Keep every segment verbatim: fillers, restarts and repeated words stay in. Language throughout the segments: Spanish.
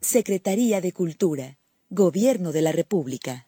Secretaría de Cultura, Gobierno de la República.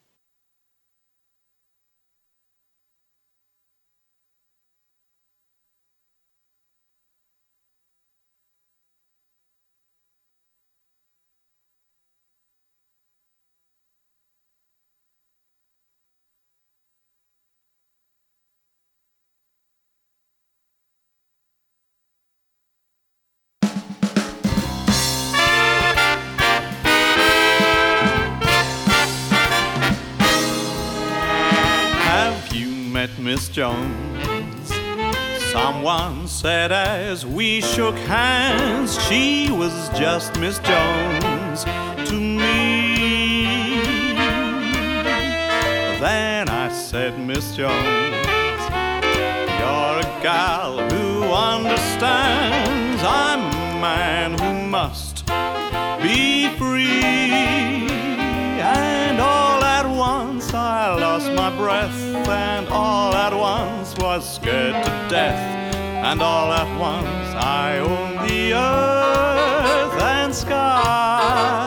Miss Jones. Someone said as we shook hands, she was just Miss Jones to me. Then I said, Miss Jones, you're a gal who understands I'm a man who must be free. And all at once I lost my breath, and all at once was scared to death, and all at once I owned the earth and sky.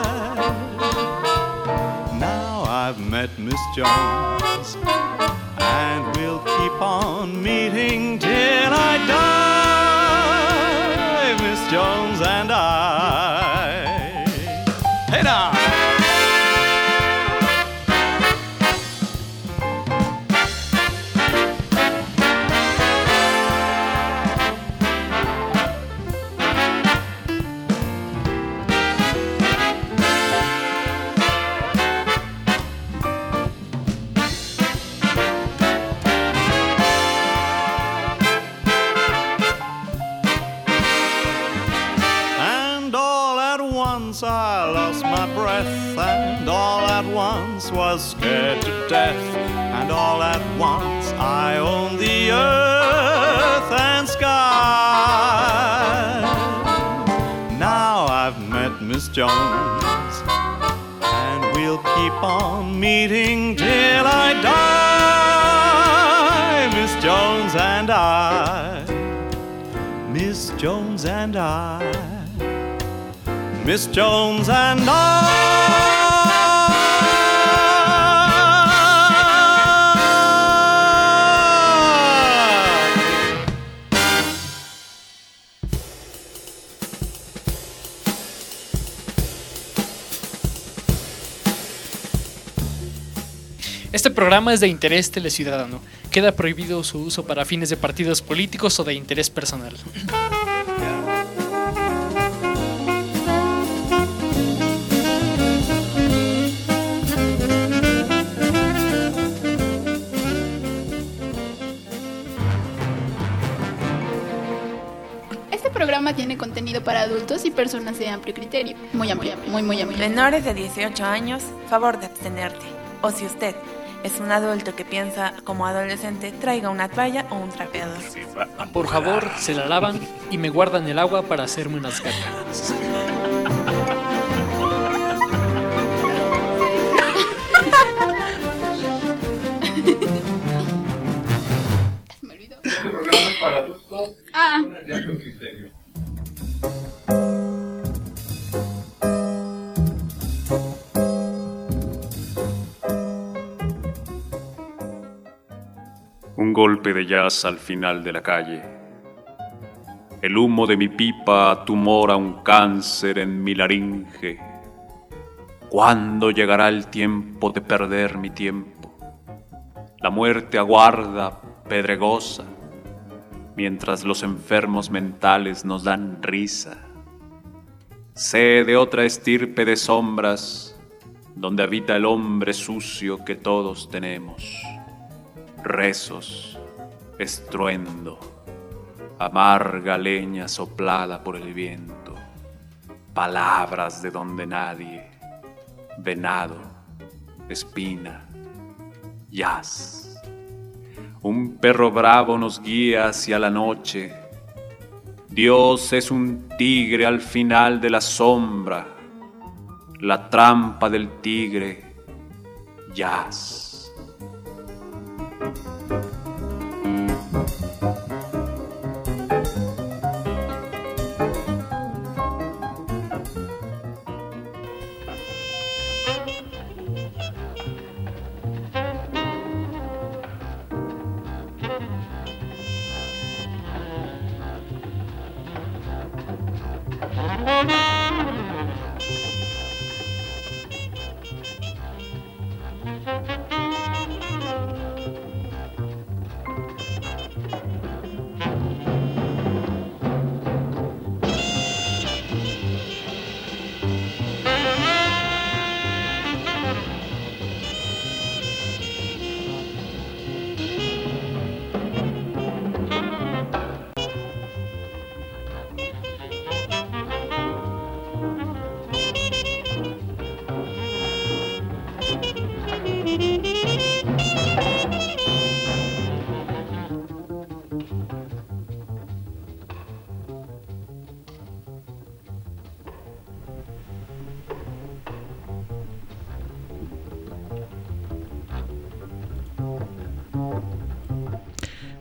Now I've met Miss Jones, and we'll keep on meeting till I die, Miss Jones and I. Hey now! I lost my breath, and all at once was scared to death, and all at once I owned the earth and sky. Now I've met Miss Jones, and we'll keep on meeting till I die, Miss Jones and I, Miss Jones and I, Miss Jones and I. Este programa es de interés teleciudadano. Queda prohibido su uso para fines de partidos políticos o de interés personal. Este programa tiene contenido para adultos y personas de amplio criterio. Muy amplio, muy, muy amplio. Menores de dieciocho años, favor de abstenerte. O si usted es un adulto que piensa como adolescente, traiga una toalla o un trapeador. Por favor, se la lavan y me guardan el agua para hacerme unas gargaras. Me olvidó. Este programa es para adultos. Ah. De amplio criterio. Un golpe de jazz al final de la calle. El humo de mi pipa tumora un cáncer en mi laringe. ¿Cuándo llegará el tiempo de perder mi tiempo? La muerte aguarda, pedregosa, mientras los enfermos mentales nos dan risa. Sé de otra estirpe de sombras, donde habita el hombre sucio que todos tenemos. Rezos, estruendo, amarga leña soplada por el viento, palabras de donde nadie, venado, espina, jazz. Un perro bravo nos guía hacia la noche. Dios es un tigre al final de la sombra, la trampa del tigre, jazz.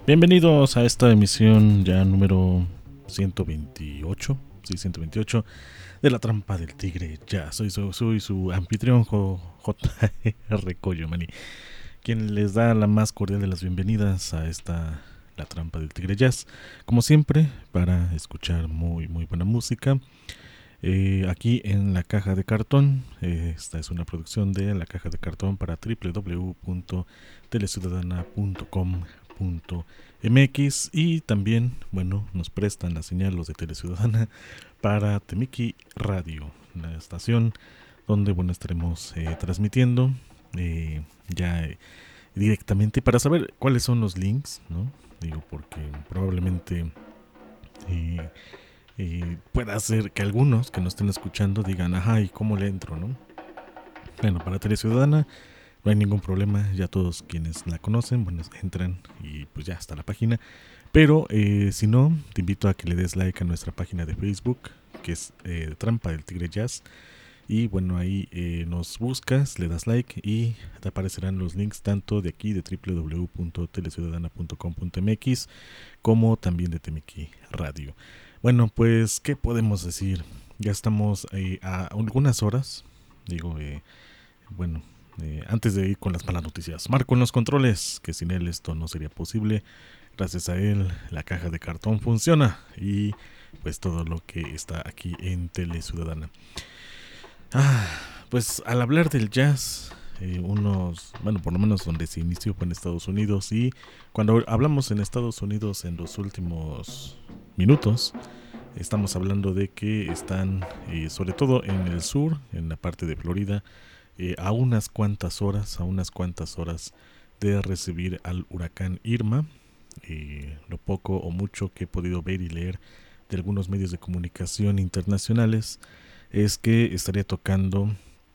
Bienvenidos a esta emisión ya número ciento veintiocho, sí, ciento veintiocho de La Trampa del Tigre. Ya soy, soy, soy su anfitrión J R Coyomani, quien les da la más cordial de las bienvenidas a esta La Trampa del Tigre Jazz, como siempre, para escuchar muy muy buena música. Eh, aquí en La Caja de Cartón, eh, esta es una producción de La Caja de Cartón para doble u doble u doble u punto teleciudadana punto com punto m x, y también, bueno, nos prestan la señal los de Teleciudadana para Temiki Radio, la estación donde, bueno, estaremos eh, transmitiendo eh, ya eh, directamente, para saber cuáles son los links, ¿no? Digo, porque probablemente eh, eh, pueda ser que algunos que nos estén escuchando digan, ajá, ¿y cómo le entro, no? Bueno, para Teleciudadana no hay ningún problema, ya todos quienes la conocen, bueno, entran y pues ya está la página. Pero eh, si no, te invito a que le des like a nuestra página de Facebook, que es eh, Trampa del Tigre Jazz. Y bueno, ahí eh, nos buscas, le das like y te aparecerán los links tanto de aquí de doble u doble u doble u punto teleciudadana punto com punto m x como también de Temiki Radio. Bueno, pues, ¿qué podemos decir? Ya estamos eh, a algunas horas, digo, eh, bueno... Eh, antes de ir con las malas noticias, Marco en los controles, que sin él esto no sería posible. Gracias a él la caja de cartón funciona y pues todo lo que está aquí en Teleciudadana. Ah, pues al hablar del jazz, eh, unos, bueno, por lo menos donde se inició fue en Estados Unidos, y cuando hablamos en Estados Unidos en los últimos minutos, estamos hablando de que están, eh, sobre todo en el sur, en la parte de Florida, Eh, a unas cuantas horas, a unas cuantas horas de recibir al huracán Irma. Eh, lo poco o mucho que he podido ver y leer de algunos medios de comunicación internacionales es que estaría tocando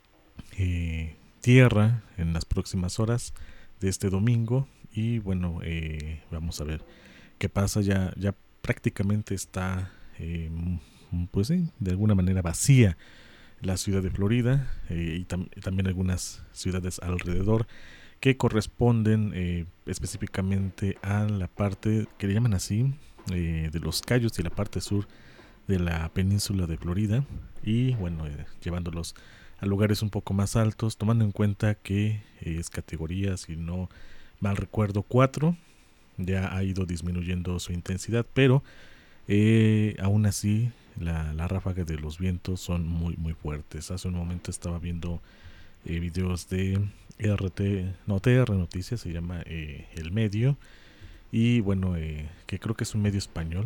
eh, tierra en las próximas horas de este domingo, y bueno, eh, vamos a ver qué pasa. Ya, ya prácticamente está eh, pues sí, de alguna manera vacía la ciudad de Florida, eh, y tam- también algunas ciudades alrededor que corresponden eh, específicamente a la parte que le llaman así, eh, de los Cayos y la parte sur de la península de Florida, y bueno, eh, llevándolos a lugares un poco más altos, tomando en cuenta que eh, es categoría, si no mal recuerdo, cuatro. Ya ha ido disminuyendo su intensidad, pero eh, aún así La, la ráfaga de los vientos son muy muy fuertes. Hace un momento estaba viendo eh, videos de R T, no, T R Noticias, se llama eh, El Medio, y bueno, eh, que creo que es un medio español,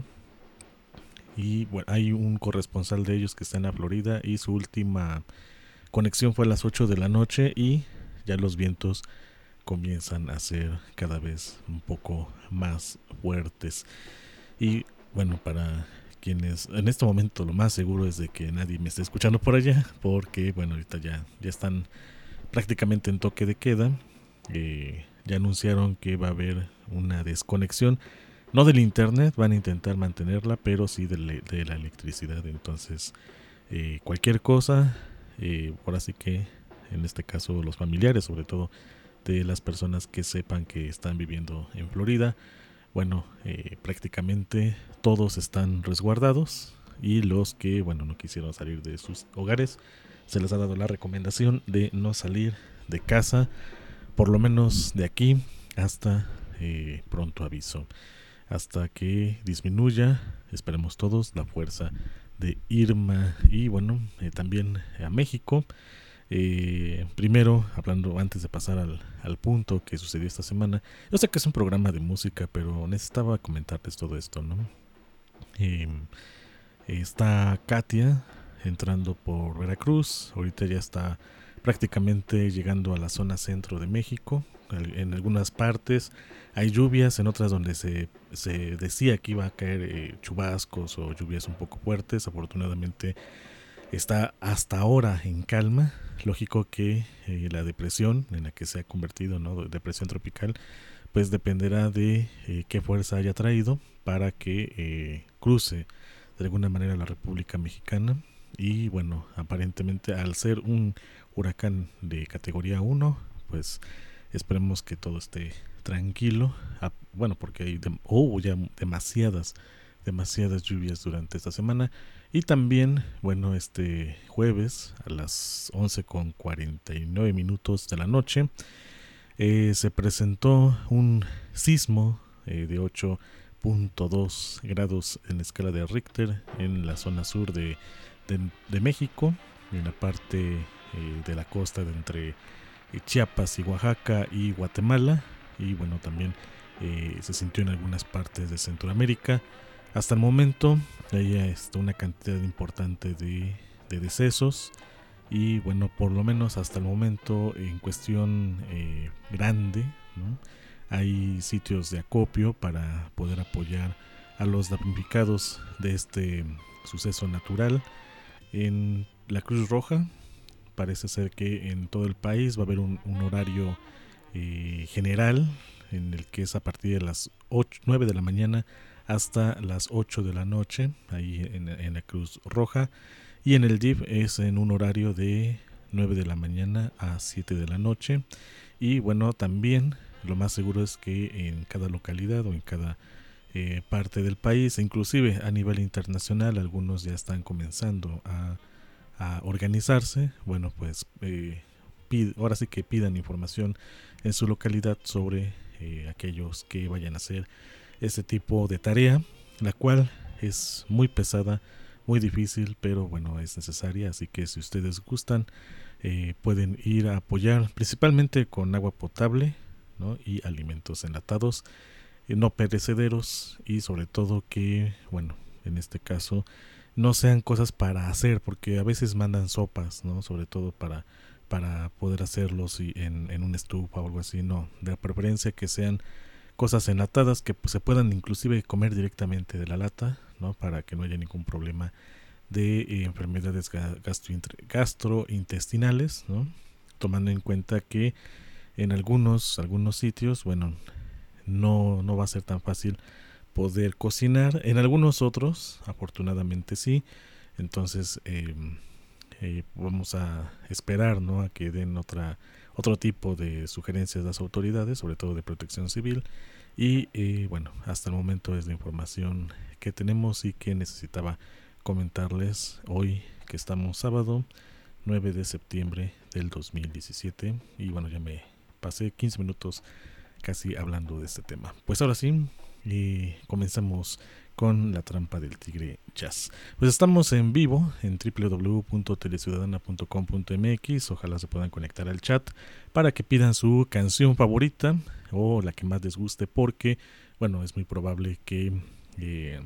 y bueno, hay un corresponsal de ellos que está en la Florida, y su última conexión fue a las ocho de la noche, y ya los vientos comienzan a ser cada vez un poco más fuertes. Y bueno, para quienes en este momento lo más seguro es de que nadie me esté escuchando por allá, porque bueno, ahorita ya, ya están prácticamente en toque de queda. Eh, ya anunciaron que va a haber una desconexión, no del internet, van a intentar mantenerla, pero sí de, le, de la electricidad. Entonces eh, cualquier cosa, eh, ahora sí que en este caso los familiares, sobre todo de las personas que sepan que están viviendo en Florida, bueno, eh, prácticamente todos están resguardados, y los que, bueno, no quisieron salir de sus hogares, se les ha dado la recomendación de no salir de casa, por lo menos de aquí hasta eh, pronto aviso, hasta que disminuya, esperemos todos, la fuerza de Irma. Y bueno, eh, también a México. Eh, primero, hablando antes de pasar al, al punto que sucedió esta semana, yo sé que es un programa de música, pero necesitaba comentarles todo esto, ¿no? Eh, está Katia entrando por Veracruz, ahorita ya está prácticamente llegando a la zona centro de México. En algunas partes hay lluvias, en otras donde se, se decía que iba a caer eh, chubascos o lluvias un poco fuertes. Afortunadamente está hasta ahora en calma. Lógico que eh, la depresión en la que se ha convertido, ¿no?, depresión tropical, pues dependerá de eh, qué fuerza haya traído para que eh, cruce de alguna manera la República Mexicana. Y bueno, aparentemente al ser un huracán de categoría uno, pues esperemos que todo esté tranquilo, a, bueno, porque hay de, oh, ya demasiadas, demasiadas lluvias durante esta semana. Y también, bueno, este jueves a las once con cuarenta y nueve minutos de la noche eh, se presentó un sismo eh, de ocho punto dos grados en la escala de Richter en la zona sur de, de, de México, en la parte eh, de la costa de entre eh, Chiapas y Oaxaca y Guatemala, y bueno, también eh, se sintió en algunas partes de Centroamérica. Hasta el momento hay está una cantidad importante de, de decesos, y bueno, por lo menos hasta el momento en cuestión eh, grande, ¿no? Hay sitios de acopio para poder apoyar a los damnificados de este suceso natural. En la Cruz Roja parece ser que en todo el país va a haber un, un horario eh, general en el que es a partir de las ocho, nueve de la mañana hasta las ocho de la noche, ahí en, en la Cruz Roja, y en el D I F es en un horario de nueve de la mañana a siete de la noche. Y bueno, también lo más seguro es que en cada localidad o en cada eh, parte del país, inclusive a nivel internacional, algunos ya están comenzando a, a organizarse. Bueno, pues eh, pide, ahora sí que pidan información en su localidad sobre eh, aquellos que vayan a hacer este tipo de tarea, la cual es muy pesada, muy difícil, pero bueno, es necesaria. Así que si ustedes gustan, eh, pueden ir a apoyar principalmente con agua potable, ¿no? Y alimentos enlatados, eh, no perecederos, y sobre todo que, bueno, en este caso no sean cosas para hacer, porque a veces mandan sopas, ¿no? Sobre todo para, para poder hacerlos y en, en una estufa o algo así. No, de preferencia que sean cosas enlatadas que pues, se puedan inclusive comer directamente de la lata, ¿no? Para que no haya ningún problema de eh, enfermedades gastrointestinales, ¿no? Tomando en cuenta que en algunos algunos sitios, bueno, no, no va a ser tan fácil poder cocinar. En algunos otros, afortunadamente sí. Entonces eh, eh, vamos a esperar, ¿no? A que den otra otro tipo de sugerencias de las autoridades, sobre todo de Protección Civil. Y eh, bueno, hasta el momento es la información que tenemos y que necesitaba comentarles hoy, que estamos sábado nueve de septiembre del dos mil diecisiete. Y bueno, ya me pasé quince minutos casi hablando de este tema. Pues ahora sí, y comenzamos con La Trampa del Tigre Jazz. Pues estamos en vivo en doble u doble u doble u punto teleciudadana punto com punto m x. Ojalá se puedan conectar al chat para que pidan su canción favorita o la que más les guste, porque bueno, es muy probable que eh,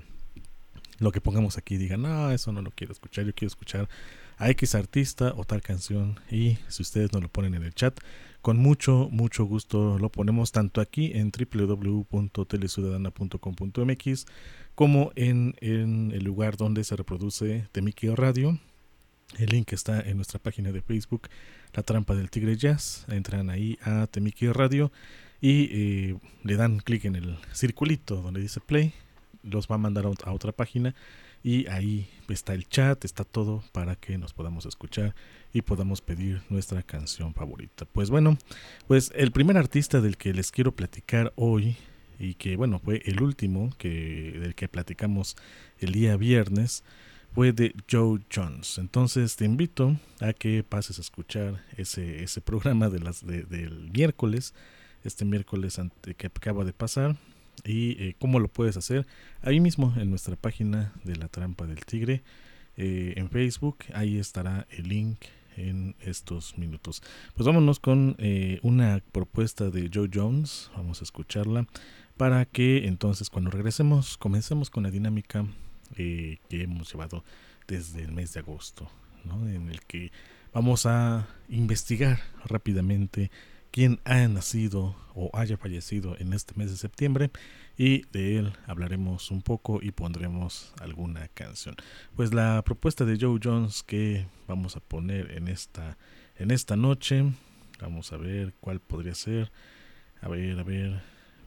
lo que pongamos aquí digan, no, eso no lo quiero escuchar, yo quiero escuchar a X artista o tal canción. Y si ustedes nos lo ponen en el chat, con mucho, mucho gusto lo ponemos tanto aquí en doble u doble u doble u punto teleciudadana punto com punto m x como en, en el lugar donde se reproduce Temiki Radio. El link está en nuestra página de Facebook, La Trampa del Tigre Jazz. Entran ahí a Temiki Radio y eh, le dan clic en el circulito donde dice play. Los va a mandar a otra página y ahí está el chat, está todo para que nos podamos escuchar y podamos pedir nuestra canción favorita. Pues bueno, pues el primer artista del que les quiero platicar hoy, y que bueno, fue el último que del que platicamos el día viernes, fue de Joe Jones. Entonces te invito a que pases a escuchar ese, ese programa de las de, del miércoles, este miércoles ante, que acaba de pasar. Y eh, cómo lo puedes hacer ahí mismo en nuestra página de La Trampa del Tigre, eh, en Facebook. Ahí estará el link en estos minutos. Pues vámonos con eh, una propuesta de Joe Jones. Vamos a escucharla para que entonces cuando regresemos comencemos con la dinámica eh, que hemos llevado desde el mes de agosto, ¿no? En el que vamos a investigar rápidamente quién ha nacido o haya fallecido en este mes de septiembre, y de él hablaremos un poco y pondremos alguna canción. Pues la propuesta de Joe Jones que vamos a poner en esta en esta noche, vamos a ver cuál podría ser. A ver, a ver.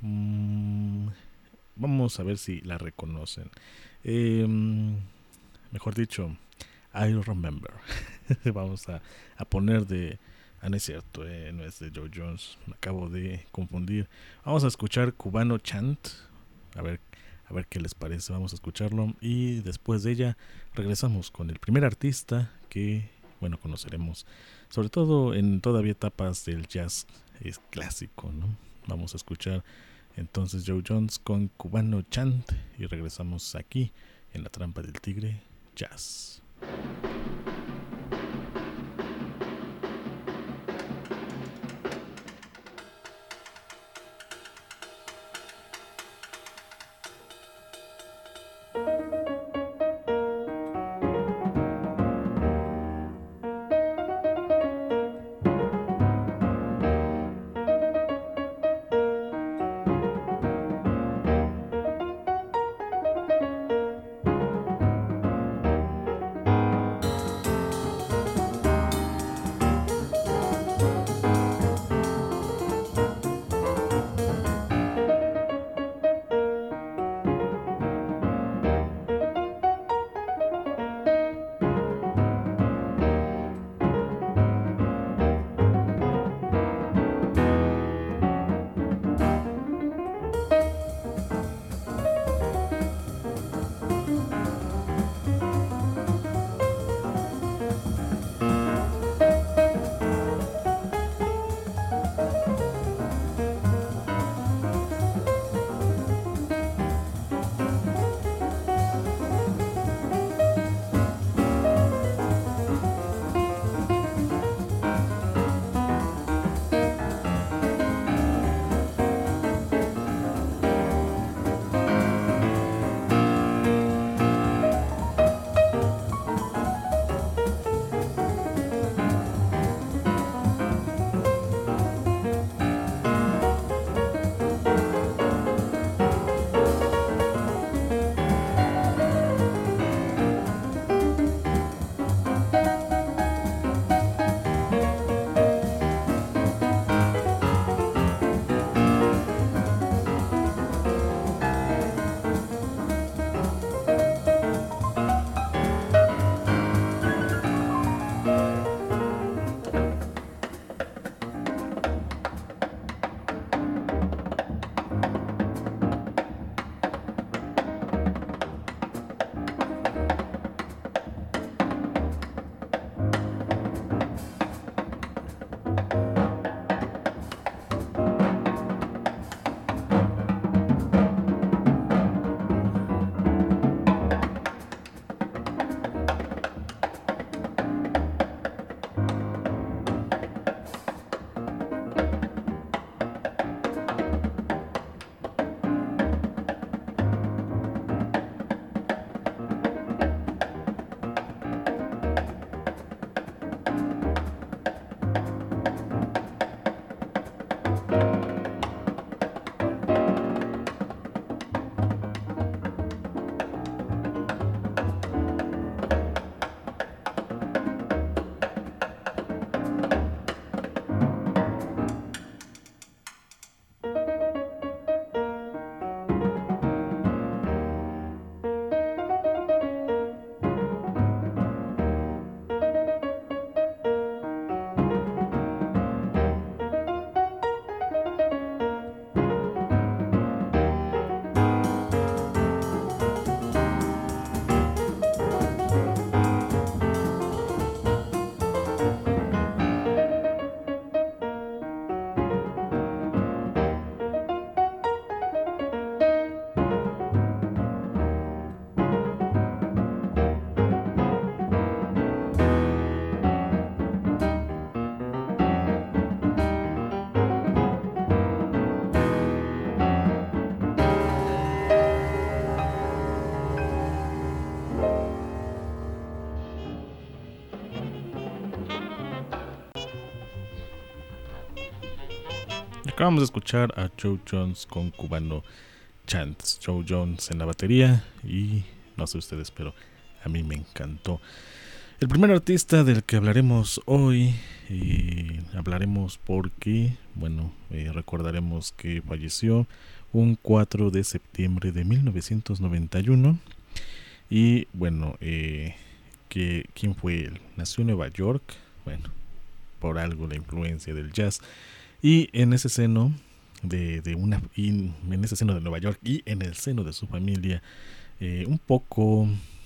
Mmm, vamos a ver si la reconocen. Eh, mejor dicho, I Remember. Vamos a, a poner de Ah, no es cierto, eh, no es de Joe Jones, me acabo de confundir. Vamos a escuchar Cubano Chant, a ver, a ver qué les parece, vamos a escucharlo. Y después de ella regresamos con el primer artista que, bueno, conoceremos, sobre todo en todavía etapas del jazz es clásico, ¿no? Vamos a escuchar entonces Joe Jones con Cubano Chant y regresamos aquí en La Trampa del Tigre Jazz. Acabamos de escuchar a Joe Jones con Cubano Chants. Joe Jones en la batería y no sé ustedes, pero a mí me encantó. El primer artista del que hablaremos hoy, y hablaremos porque, bueno, eh, recordaremos que falleció un cuatro de septiembre de mil novecientos noventa y uno. Y bueno, eh, que, ¿quién fue él? Nació en Nueva York. Bueno, por algo la influencia del jazz. Y en ese seno de, de una y en ese seno de Nueva York y en el seno de su familia, eh, un poco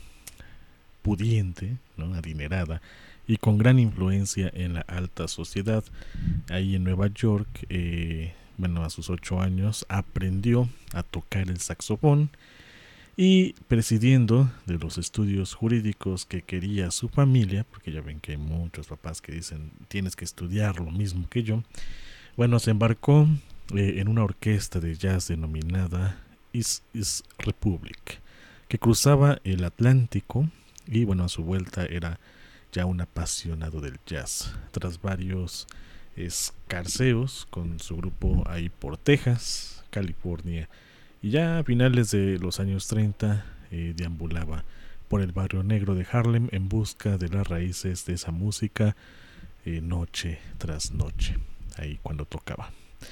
pudiente, ¿no? Adinerada y con gran influencia en la alta sociedad, ahí en Nueva York, eh, bueno, a sus ocho años aprendió a tocar el saxofón, y presidiendo de los estudios jurídicos que quería su familia, porque ya ven que hay muchos papás que dicen tienes que estudiar lo mismo que yo, bueno, se embarcó eh, en una orquesta de jazz denominada Is Is Republic, que cruzaba el Atlántico, y bueno, a su vuelta era ya un apasionado del jazz. Tras varios escarceos con su grupo ahí por Texas, California, y ya a finales de los años treinta eh, deambulaba por el barrio negro de Harlem en busca de las raíces de esa música, eh, noche tras noche, ahí cuando tocaba.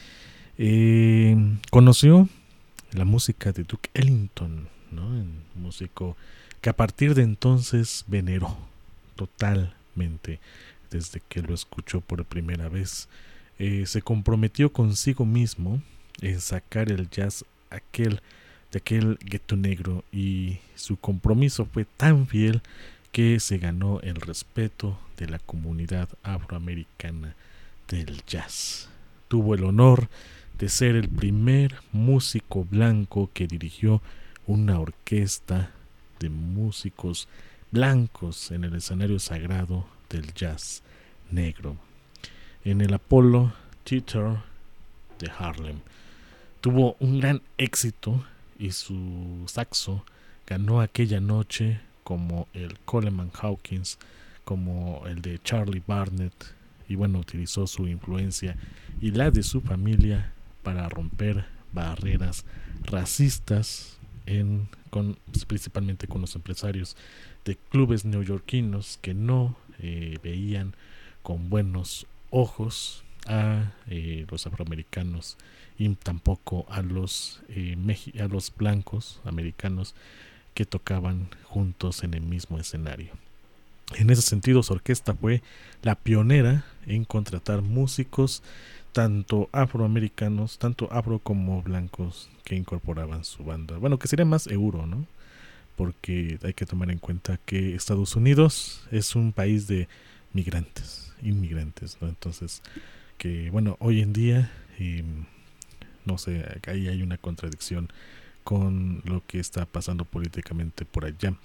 Eh, conoció la música de Duke Ellington, ¿no? Un músico que a partir de entonces veneró totalmente desde que lo escuchó por primera vez. Eh, se comprometió consigo mismo en sacar el jazz aquel de aquel gueto negro, y su compromiso fue tan fiel que se ganó el respeto de la comunidad afroamericana del jazz. Tuvo el honor de ser el primer músico blanco que dirigió una orquesta de músicos blancos en el escenario sagrado del jazz negro, en el Apollo Theater de Harlem. Tuvo un gran éxito y su saxo ganó aquella noche como el Coleman Hawkins, como el de Charlie Barnet, y bueno, utilizó su influencia y la de su familia para romper barreras racistas en, con, principalmente con los empresarios de clubes neoyorquinos que no eh, veían con buenos ojos a eh, los afroamericanos, y tampoco a los eh, meji- a los blancos americanos que tocaban juntos en el mismo escenario. En ese sentido, su orquesta fue la pionera en contratar músicos tanto afroamericanos, tanto afro como blancos, que incorporaban su banda. Bueno, que sería más euro, ¿no? Porque hay que tomar en cuenta que Estados Unidos es un país de migrantes, inmigrantes, ¿no? Entonces, que bueno, hoy en día, eh, no sé, ahí hay una contradicción con lo que está pasando políticamente por allá.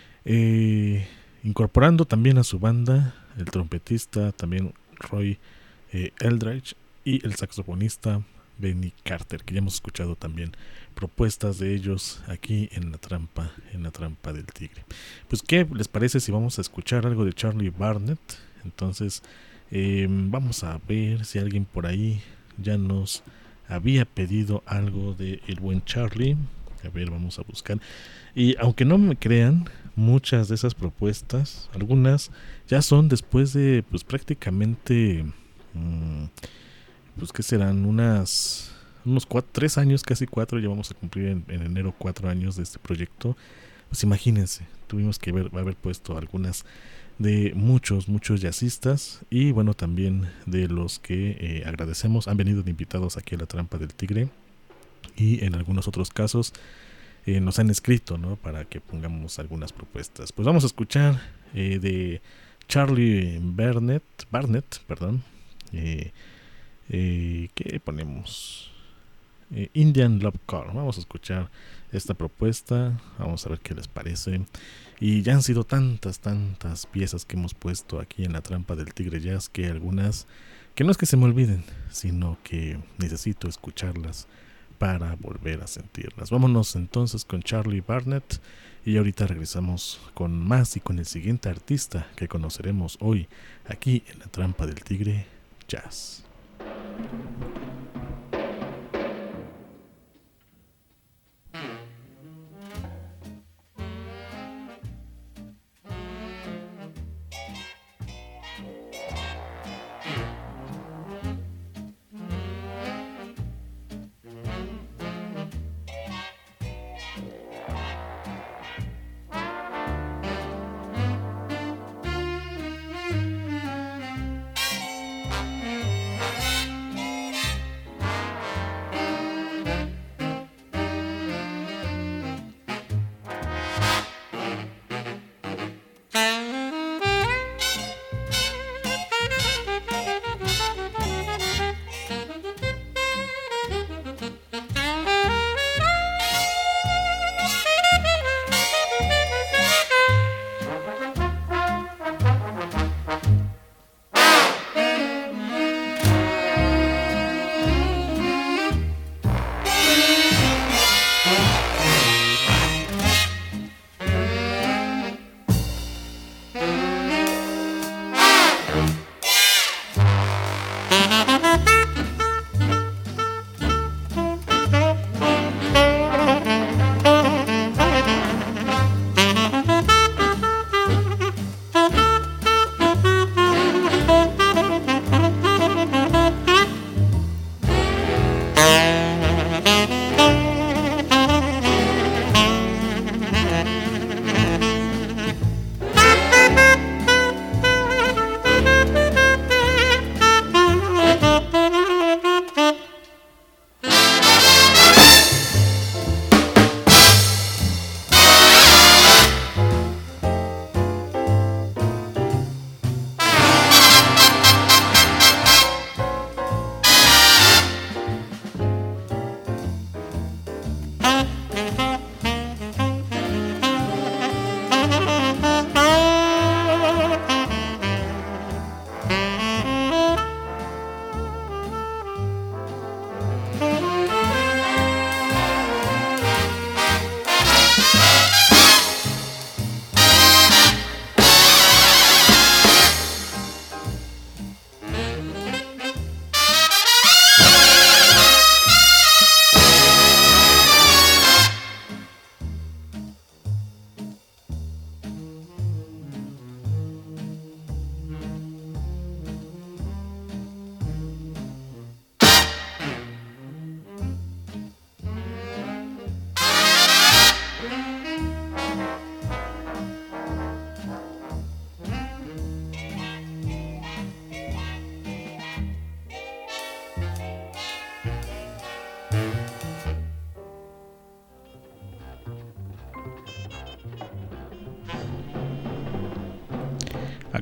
Eh, incorporando también a su banda el trompetista también Roy eh, Eldridge y el saxofonista Benny Carter, que ya hemos escuchado también propuestas de ellos aquí en la trampa, en la trampa del tigre. Pues, ¿qué les parece si vamos a escuchar algo de Charlie Barnet? Entonces, eh, vamos a ver si alguien por ahí ya nos había pedido algo de el buen Charlie. A ver, vamos a buscar. Y aunque no me crean, muchas de esas propuestas, algunas ya son después de, pues prácticamente, mmm, pues que serán unas unos cuatro, tres años, casi cuatro, ya vamos a cumplir en, en enero cuatro años de este proyecto. Pues imagínense, tuvimos que ver, haber puesto algunas de muchos, muchos jazzistas, y bueno, también de los que eh, agradecemos, han venido de invitados aquí a la Trampa del Tigre, y en algunos otros casos eh, nos han escrito, ¿no? Para que pongamos algunas propuestas. Pues vamos a escuchar eh, de Charlie Barnet, Barnet, perdón, eh, eh, ¿qué ponemos? Eh, Indian Love Car. Vamos a escuchar esta propuesta, vamos a ver qué les parece. Y ya han sido tantas, tantas piezas que hemos puesto aquí en la Trampa del Tigre Jazz, que algunas, que no es que se me olviden, sino que necesito escucharlas para volver a sentirlas. Vámonos entonces con Charlie Barnet, y ahorita regresamos con más y con el siguiente artista que conoceremos hoy aquí en la Trampa del Tigre Jazz.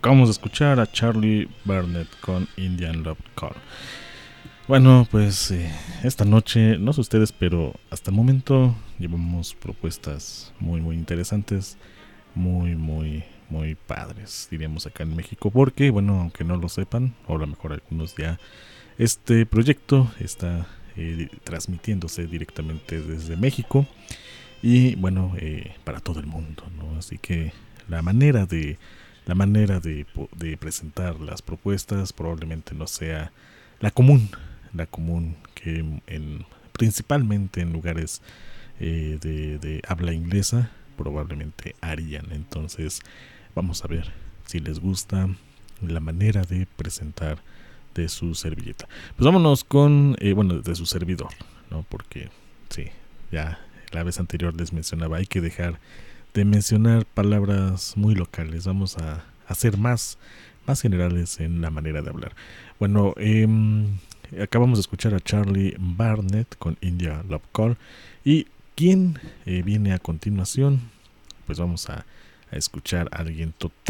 Acabamos de escuchar a Charlie Barnett con Indian Love Call. Bueno, pues eh, esta noche, no sé ustedes, pero hasta el momento llevamos propuestas muy, muy interesantes, muy, muy, muy padres, diríamos acá en México, porque, bueno, aunque no lo sepan, o a lo mejor algunos ya, este proyecto está eh, transmitiéndose directamente desde México y, bueno, eh, para todo el mundo, ¿no? Así que la manera de la manera de, de presentar las propuestas probablemente no sea la común, la común que en, principalmente en lugares eh, de, de habla inglesa probablemente harían. Entonces vamos a ver si les gusta la manera de presentar de su servilleta. Pues vámonos con, eh, bueno, de su servidor, ¿no? Porque sí, ya la vez anterior les mencionaba, hay que dejar de mencionar palabras muy locales. Vamos a hacer más, más generales en la manera de hablar. Bueno, eh, acabamos de escuchar a Charlie Barnett con India Love Call. ¿Y quién eh, viene a continuación? Pues vamos a, a escuchar a alguien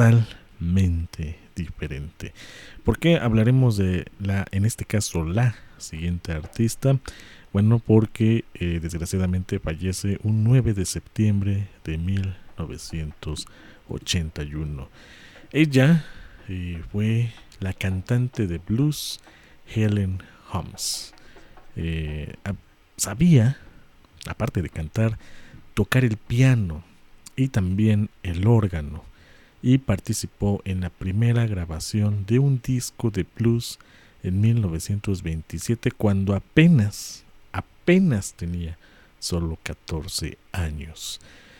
totalmente diferente. ¿Por qué hablaremos de la, en este caso, la siguiente artista? Bueno, porque eh, desgraciadamente fallece un nueve de septiembre de mil novecientos ochenta y uno. Ella eh, fue la cantante de blues Helen Humes. Eh, sabía, aparte de cantar, tocar el piano y también el órgano, y participó en la primera grabación de un disco de blues en mil novecientos veintisiete, cuando apenas apenas tenía solo catorce años.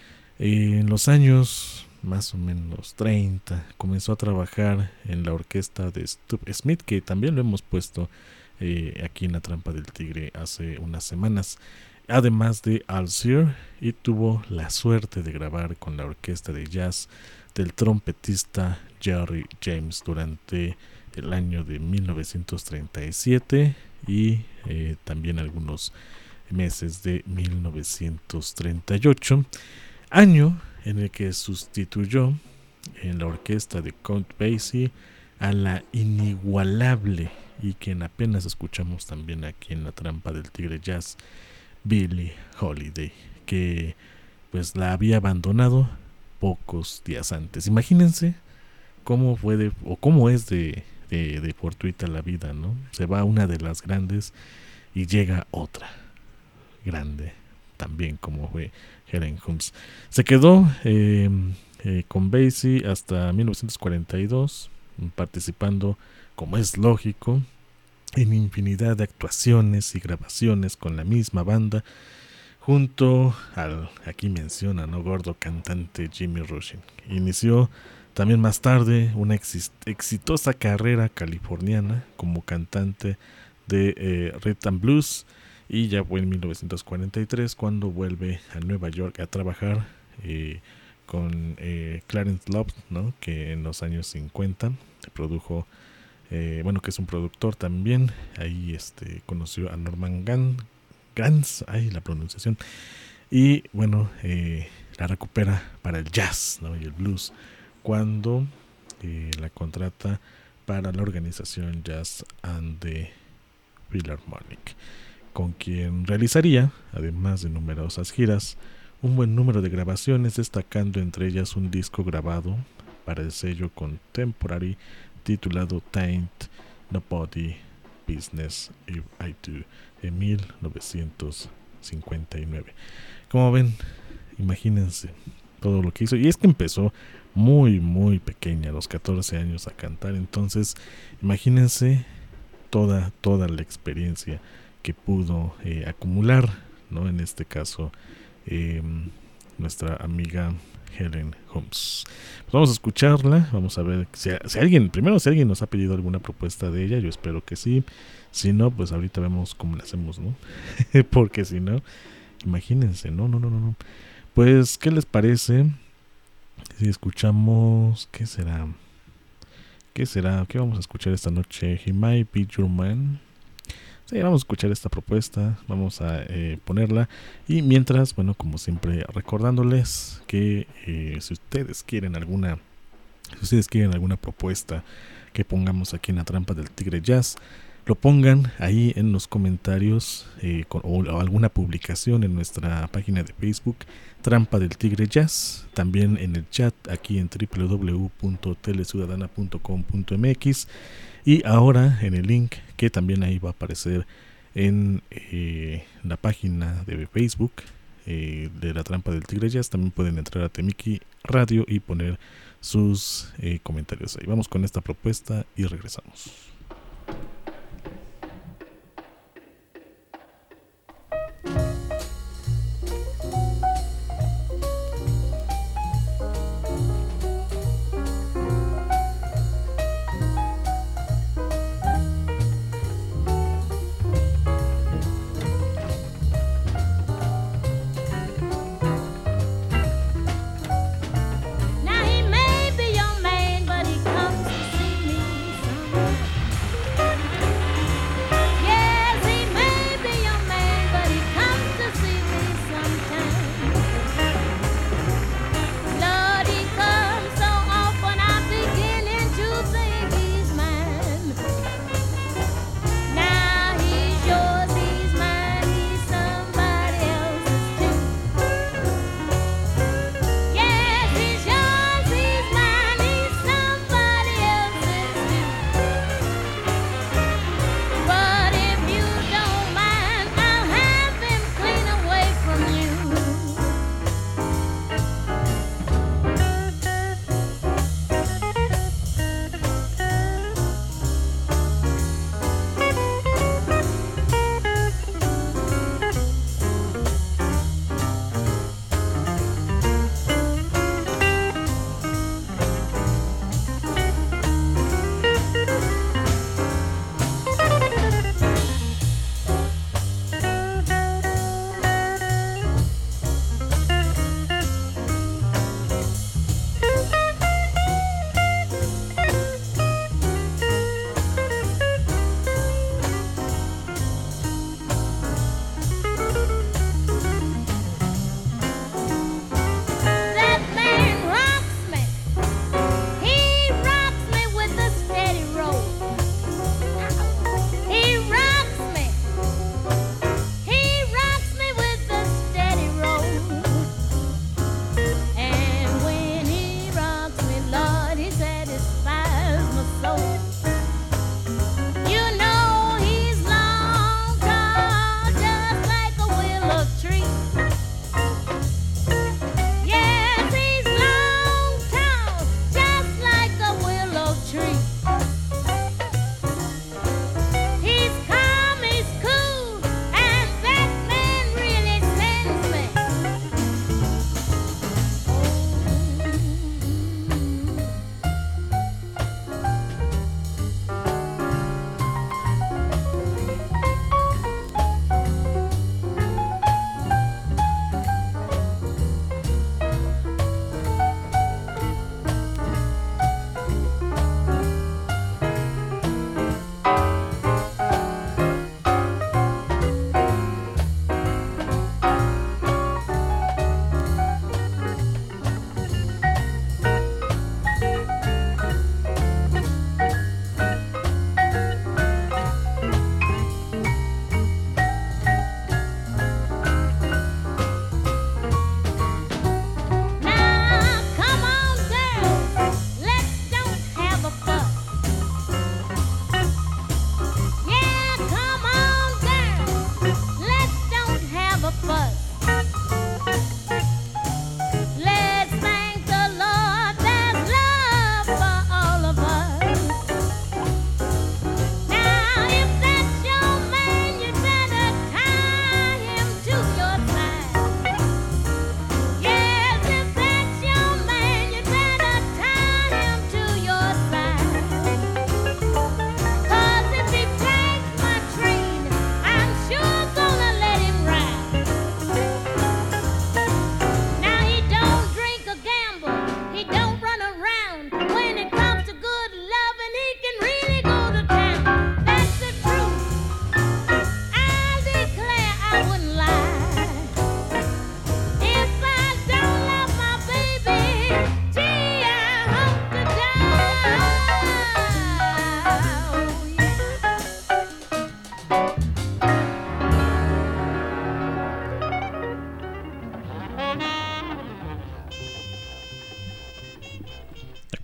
Eh, en los años más o menos treinta comenzó a trabajar en la orquesta de Stubb Smith, que también lo hemos puesto eh, aquí en La Trampa del Tigre hace unas semanas, además de Al Sear, y tuvo la suerte de grabar con la orquesta de jazz del trompetista Jerry James durante el año de mil novecientos treinta y siete y eh, también algunos meses de mil novecientos treinta y ocho, año en el que sustituyó en la orquesta de Count Basie a la inigualable, y quien apenas escuchamos también aquí en La Trampa del Tigre Jazz, Billie Holiday, que pues la había abandonado pocos días antes. Imagínense cómo fue de, o cómo es de, de, de fortuita la vida, ¿no? Se va una de las grandes y llega otra grande también, como fue Helen Humes. Se quedó eh, eh, con Basie hasta mil novecientos cuarenta y dos, participando, como es lógico, en infinidad de actuaciones y grabaciones con la misma banda, junto al, aquí menciona, ¿no?, gordo cantante Jimmy Rushing. Inició también más tarde una exist- exitosa carrera californiana como cantante de eh, rhythm and blues, y ya fue en mil novecientos cuarenta y tres cuando vuelve a Nueva York a trabajar eh, con eh, Clarence Love, ¿no?, que en los años cincuenta se produjo, eh, bueno, que es un productor también. Ahí este conoció a Norman Gan, Granz, ay, la pronunciación, y bueno, eh, la recupera para el jazz, ¿no?, y el blues, cuando eh, la contrata para la organización Jazz and the Philharmonic, con quien realizaría, además de numerosas giras, un buen número de grabaciones, destacando entre ellas un disco grabado para el sello Contemporary titulado Taint Nobody Business If I Do, en mil novecientos cincuenta y nueve. Como ven, imagínense todo lo que hizo, y es que empezó muy muy pequeña, a los catorce años, a cantar. Entonces imagínense toda toda la experiencia que pudo eh, acumular, ¿no? En este caso eh, nuestra amiga Helen Humes. Pues vamos a escucharla, vamos a ver si, si alguien, primero si alguien nos ha pedido alguna propuesta de ella, yo espero que sí. Si no, pues ahorita vemos cómo la hacemos, ¿no? Porque si no, imagínense, no, no, no, no, no. Pues, ¿qué les parece si escuchamos, qué será? ¿Qué será? ¿Qué vamos a escuchar esta noche? He Might Be Your Man. Sí, vamos a escuchar esta propuesta, vamos a eh, ponerla, y mientras, bueno, como siempre, recordándoles que eh, si ustedes quieren alguna Si ustedes quieren alguna propuesta que pongamos aquí en la Trampa del Tigre Jazz, lo pongan ahí en los comentarios eh, con, o, o alguna publicación en nuestra página de Facebook, Trampa del Tigre Jazz, también en el chat aquí en doble u doble u doble u punto teleciudadana punto com punto m x, y ahora en el link que también ahí va a aparecer en eh, la página de Facebook eh, de la Trampa del Tigre Jazz. También pueden entrar a Temiki Radio y poner sus eh, comentarios ahí. Vamos con esta propuesta y regresamos. Now he may be your man, but he comes to see me sometimes.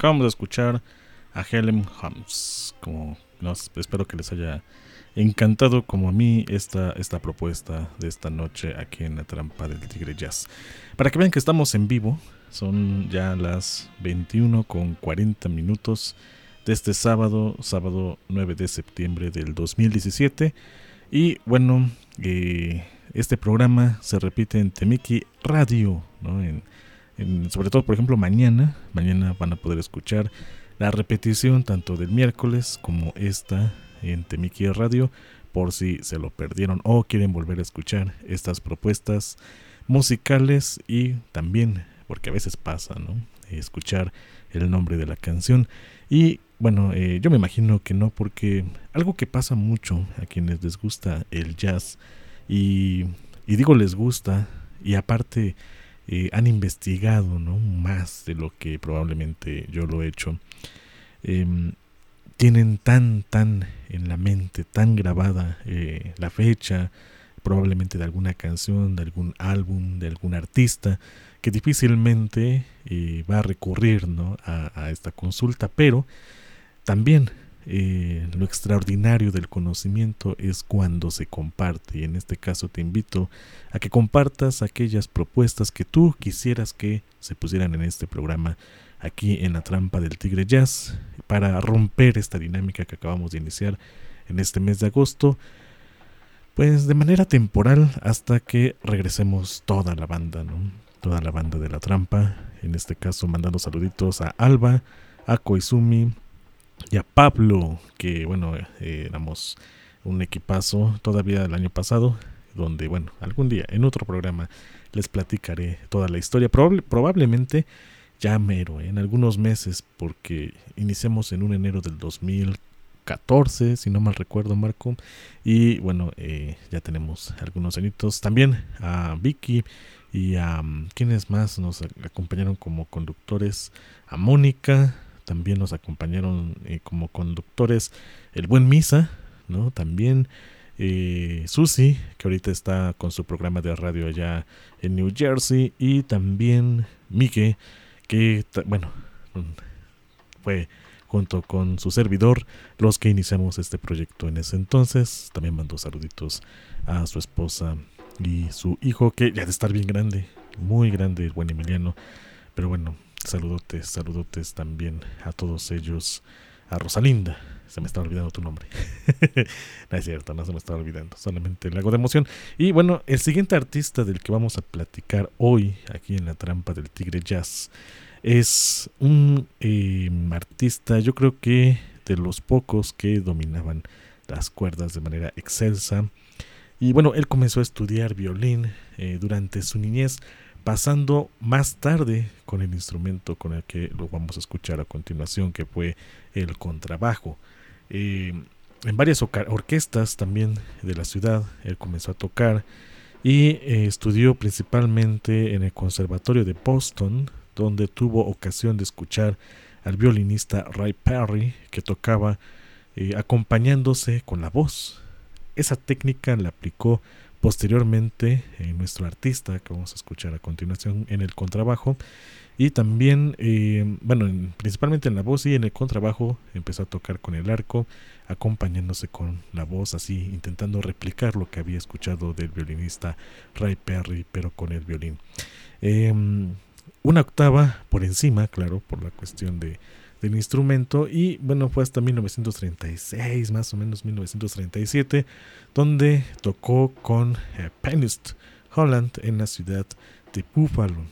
acabamos de escuchar a Helen Hams. Como no, espero que les haya encantado como a mí esta, esta propuesta de esta noche aquí en La Trampa del Tigre Jazz. Para que vean que estamos en vivo, son ya las veintiuno con cuarenta minutos de este sábado, sábado nueve de septiembre del dos mil diecisiete. Y bueno, eh, este programa se repite en Temiki Radio, ¿no? En, en, sobre todo, por ejemplo, mañana. Mañana van a poder escuchar la repetición tanto del miércoles como esta en Temiki Radio, por si se lo perdieron o quieren volver a escuchar estas propuestas musicales, y también, porque a veces pasa, ¿no? Escuchar el nombre de la canción. Y bueno, eh, yo me imagino que no, porque algo que pasa mucho a quienes les gusta el jazz, y, y digo les gusta, y aparte eh, han investigado, ¿no?, más de lo que probablemente yo lo he hecho, eh, tienen tan, tan en la mente, tan grabada eh, la fecha, probablemente de alguna canción, de algún álbum, de algún artista, que difícilmente eh, va a recurrir, ¿no?, a, a esta consulta. Pero también eh, lo extraordinario del conocimiento es cuando se comparte, y en este caso te invito a que compartas aquellas propuestas que tú quisieras que se pusieran en este programa aquí en La Trampa del Tigre Jazz, para romper esta dinámica que acabamos de iniciar en este mes de agosto, pues de manera temporal, hasta que regresemos toda la banda, ¿no? Toda la banda de La Trampa. En este caso mandando saluditos a Alba, a Koizumi y a Pablo, que bueno, eh, éramos un equipazo todavía el año pasado, donde bueno, algún día en otro programa les platicaré toda la historia, Probable, probablemente ya mero, ¿eh? En algunos meses, porque iniciamos en un enero del dos mil catorce, si no mal recuerdo, Marco, y bueno, eh, ya tenemos algunos añitos. También a Vicky y a quienes más nos acompañaron como conductores, a Mónica, también nos acompañaron eh, como conductores el buen Misa, ¿no? También eh, Susi, que ahorita está con su programa de radio allá en New Jersey, y también Mike, que bueno, fue junto con su servidor los que iniciamos este proyecto en ese entonces. También mandó saluditos a su esposa y su hijo, que ya de estar bien grande, muy grande, el buen Emiliano. Pero bueno, saludotes, saludotes también a todos ellos. A Rosalinda, se me está olvidando tu nombre. No es cierto, no se me está olvidando, solamente le hago de emoción. Y bueno, el siguiente artista del que vamos a platicar hoy aquí en La Trampa del Tigre Jazz es un eh, artista, yo creo que de los pocos que dominaban las cuerdas de manera excelsa. Y bueno, él comenzó a estudiar violín eh, durante su niñez, pasando más tarde con el instrumento con el que lo vamos a escuchar a continuación, que fue el contrabajo. Eh, en varias or- orquestas también de la ciudad él comenzó a tocar, y eh, estudió principalmente en el Conservatorio de Boston, donde tuvo ocasión de escuchar al violinista Ray Perry, que tocaba eh, acompañándose con la voz. Esa técnica la aplicó posteriormente en nuestro artista, que vamos a escuchar a continuación, en el contrabajo. Y también, eh, bueno, en, principalmente en la voz, y en el contrabajo empezó a tocar con el arco, acompañándose con la voz, así intentando replicar lo que había escuchado del violinista Ray Perry, pero con el violín. Eh, una octava por encima, claro, por la cuestión de, del instrumento. Y bueno, fue hasta mil novecientos treinta y seis, más o menos mil novecientos treinta y siete, donde tocó con eh, Pianist Holland en la ciudad de Buffalo.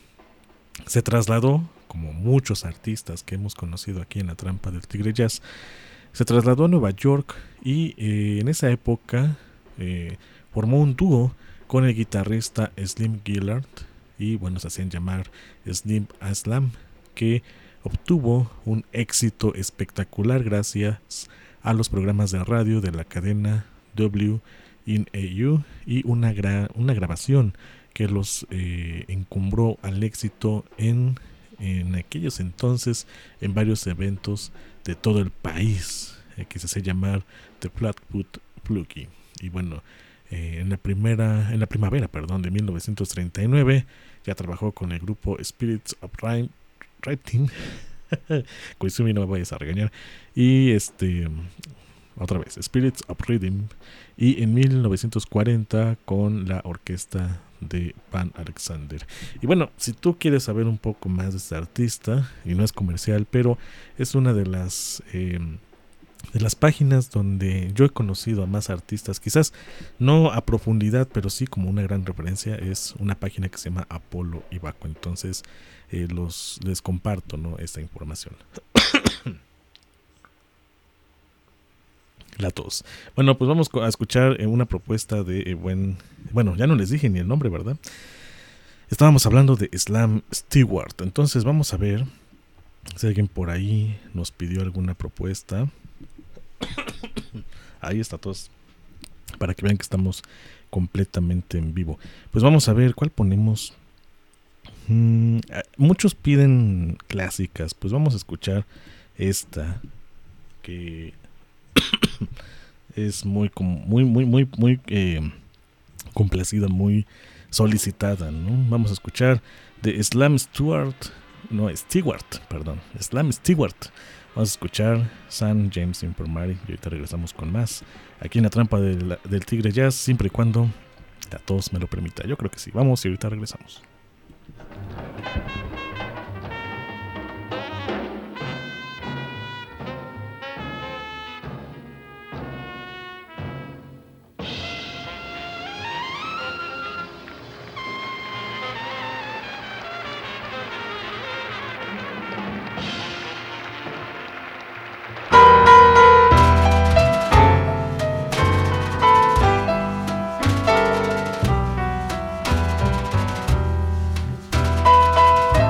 Se trasladó, como muchos artistas que hemos conocido aquí en La Trampa del Tigre Jazz, se trasladó a Nueva York, y eh, en esa época eh, formó un dúo con el guitarrista Slim Gillard, y bueno, se hacían llamar Slim Aslam, que obtuvo un éxito espectacular gracias a los programas de radio de la cadena W N A U, y una, gra- una grabación que los eh, encumbró al éxito en, en aquellos entonces en varios eventos de todo el país, eh, que se hace llamar The Flatfoot Fluky. Y bueno, eh, en la primera, en la primavera, perdón, de mil novecientos treinta y nueve ya trabajó con el grupo Spirits of Writing, Koizumi, no me vayas a regañar. Y este, otra vez, Spirits of Rhythm. Y en mil novecientos cuarenta con la orquesta de Van Alexander. Y bueno, si tú quieres saber un poco más de este artista, y no es comercial, pero es una de las eh, de las páginas donde yo he conocido a más artistas, quizás no a profundidad, pero sí como una gran referencia, es una página que se llama Apolo y Baco. Entonces eh, los les comparto, ¿no?, esta información. La tos. Bueno, pues vamos a escuchar una propuesta de eh, buen... Bueno, ya no les dije ni el nombre, ¿verdad? Estábamos hablando de Slam Stewart. Entonces vamos a ver si alguien por ahí nos pidió alguna propuesta. Ahí está tos. Para que vean que estamos completamente en vivo. Pues vamos a ver cuál ponemos. Hmm, muchos piden clásicas. Pues vamos a escuchar esta que... es muy muy muy muy muy eh, complacida, muy solicitada, ¿no? Vamos a escuchar de Slam Stewart, no, Stewart, perdón, Slam Stewart. Vamos a escuchar San James Infirmary y ahorita regresamos con más aquí en la trampa de la, del Tigre Jazz, siempre y cuando la tos me lo permita. Yo creo que sí. Vamos y ahorita regresamos. Thank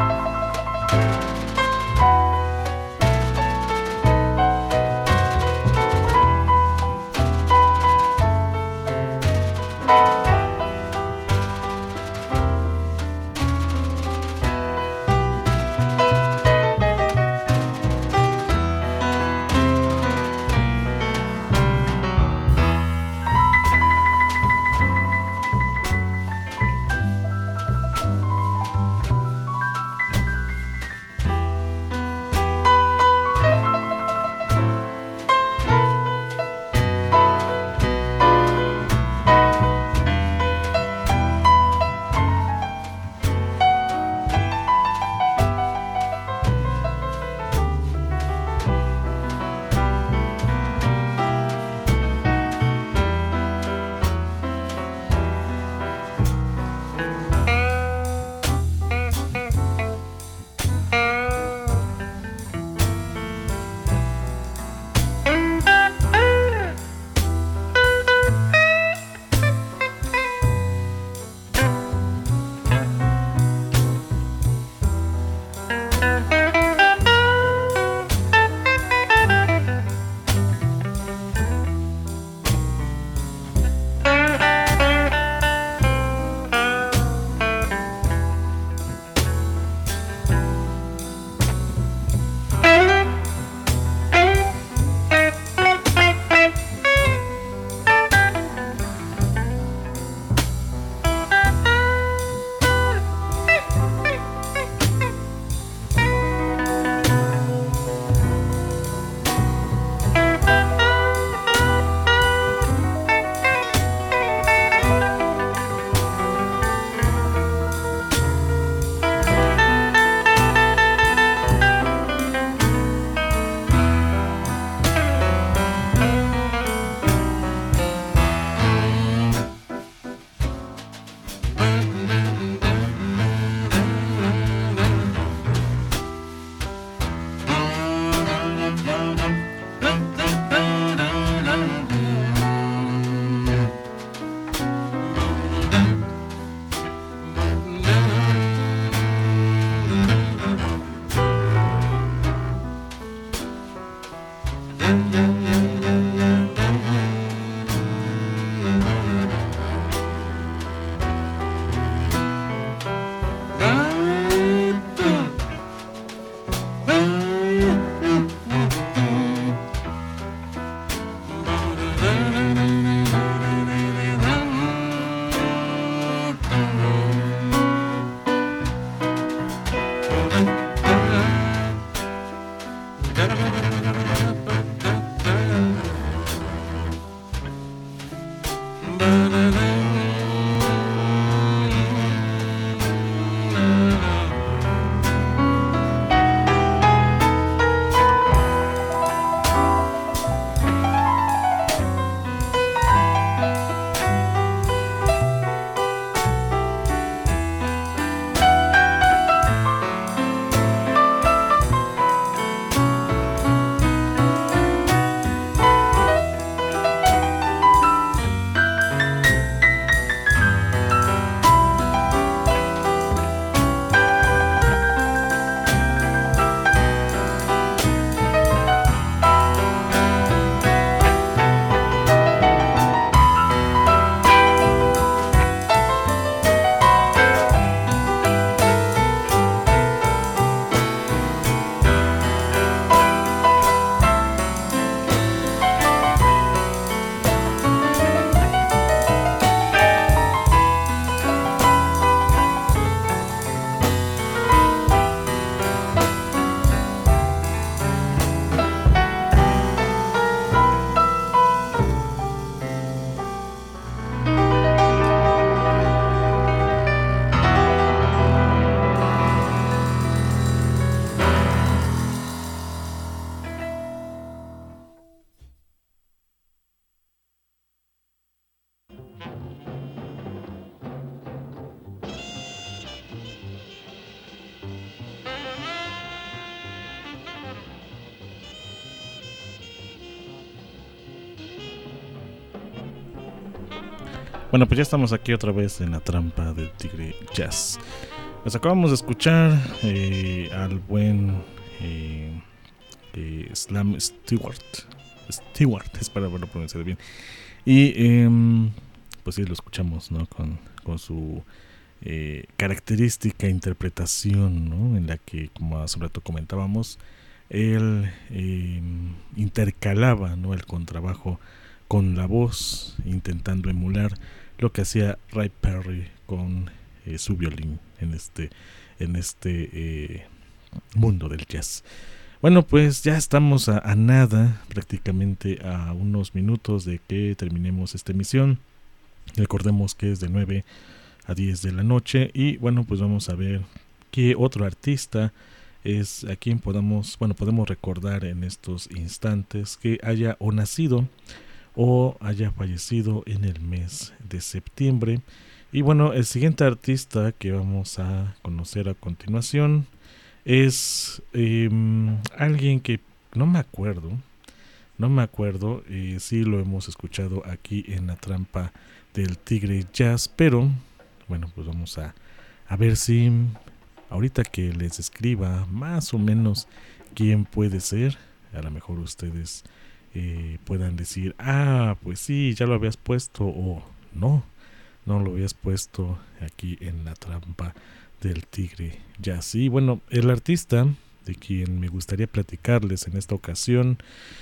Bueno, pues ya estamos aquí otra vez en la trampa del Tigre Jazz. Pues acabamos de escuchar eh, al buen eh, eh, Slam Stewart. Stewart, espero haberlo pronunciado bien. Y eh, pues sí, lo escuchamos, ¿no? Con, con su eh, característica interpretación, ¿no? En la que, como hace rato comentábamos, él eh, intercalaba, ¿no? El contrabajo con la voz, intentando emular lo que hacía Ray Perry con eh, su violín en este, en este eh, mundo del jazz. Bueno, pues ya estamos a, a nada, prácticamente a unos minutos de que terminemos esta emisión. Recordemos que es de nueve a diez de la noche y bueno, pues vamos a ver qué otro artista es a quien podamos, bueno, podemos recordar en estos instantes que haya o nacido o haya fallecido en el mes de septiembre. Y bueno, el siguiente artista que vamos a conocer a continuación es eh, alguien que no me acuerdo, no me acuerdo, eh, sí lo hemos escuchado aquí en la trampa del Tigre Jazz, pero bueno, pues vamos a, a ver si ahorita que les escriba más o menos quién puede ser, a lo mejor ustedes Eh, puedan decir, ah, pues sí, ya lo habías puesto, o no, no lo habías puesto aquí en la trampa del Tigre Jazz. Y bueno, el artista de quien me gustaría platicarles en esta ocasión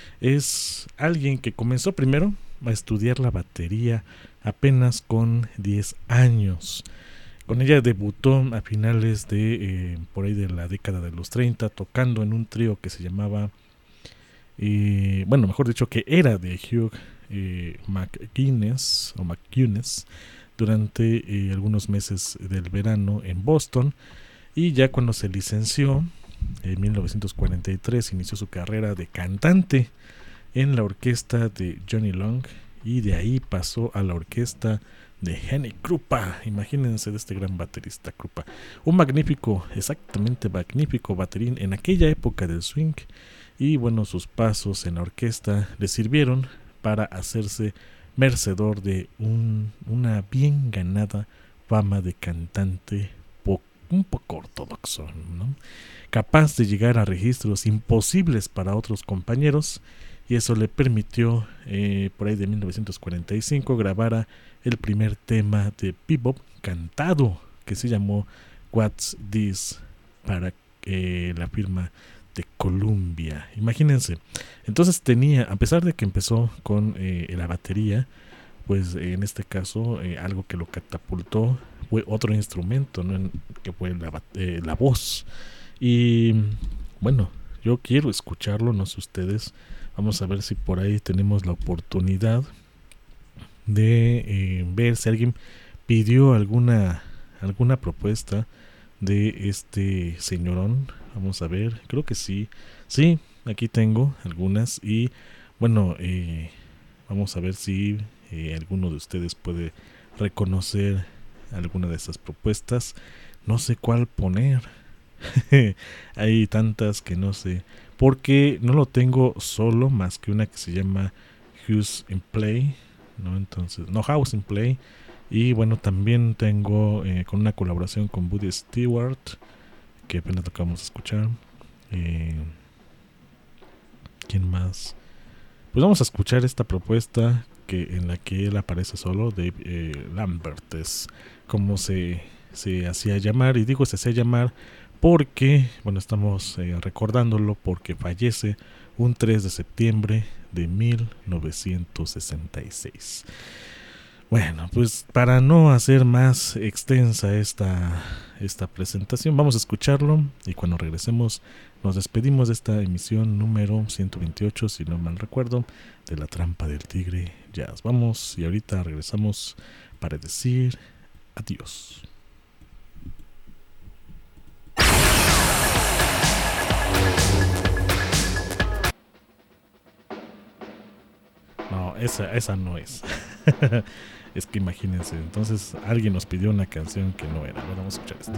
es alguien que comenzó primero a estudiar la batería apenas con diez años. Con ella debutó a finales de eh, por ahí de la década de los treinta, tocando en un trío que se llamaba Eh, bueno, mejor dicho, que era de Hugh eh, McGuinness o McGuinness durante eh, algunos meses del verano en Boston, y ya cuando se licenció en mil novecientos cuarenta y tres inició su carrera de cantante en la orquesta de Johnny Long, y de ahí pasó a la orquesta de Henny Krupa. Imagínense de este gran baterista Krupa, un magnífico, exactamente magnífico baterín en aquella época del swing. Y bueno, sus pasos en la orquesta le sirvieron para hacerse merecedor de un, una bien ganada fama de cantante po, un poco ortodoxo, ¿no? Capaz de llegar a registros imposibles para otros compañeros, y eso le permitió eh, por ahí de mil novecientos cuarenta y cinco grabar el primer tema de bebop cantado que se llamó What's This para eh, la firma de Columbia. Imagínense, entonces tenía, a pesar de que empezó con eh, la batería, pues eh, en este caso eh, algo que lo catapultó fue otro instrumento, ¿no? Que fue la, eh, la voz. Y bueno, yo quiero escucharlo, no sé ustedes, vamos a ver si por ahí tenemos la oportunidad de eh, ver si alguien pidió alguna alguna propuesta de este señorón. Vamos a ver, creo que sí. Sí, aquí tengo algunas y bueno, eh, vamos a ver si eh, alguno de ustedes puede reconocer alguna de esas propuestas. No sé cuál poner. Hay tantas que no sé, porque no lo tengo solo, más que una que se llama House in Play, ¿no? Entonces, no, House in Play. Y bueno, también tengo eh, con una colaboración con Buddy Stewart, que apenas lo acabamos de escuchar. Eh, ¿Quién más? Pues vamos a escuchar esta propuesta que en la que él aparece solo, Dave eh, Lambert, es como se, se hacía llamar, y digo se hacía llamar porque, bueno, estamos eh, recordándolo porque fallece un tres de septiembre de mil novecientos sesenta y seis. Bueno, pues para no hacer más extensa esta, esta presentación, vamos a escucharlo y cuando regresemos nos despedimos de esta emisión número ciento veintiocho, si no mal recuerdo, de La Trampa del Tigre Jazz. Vamos y ahorita regresamos para decir adiós. No, esa, esa no es. Es que imagínense, entonces alguien nos pidió una canción que no era. Bueno, vamos a escuchar esto.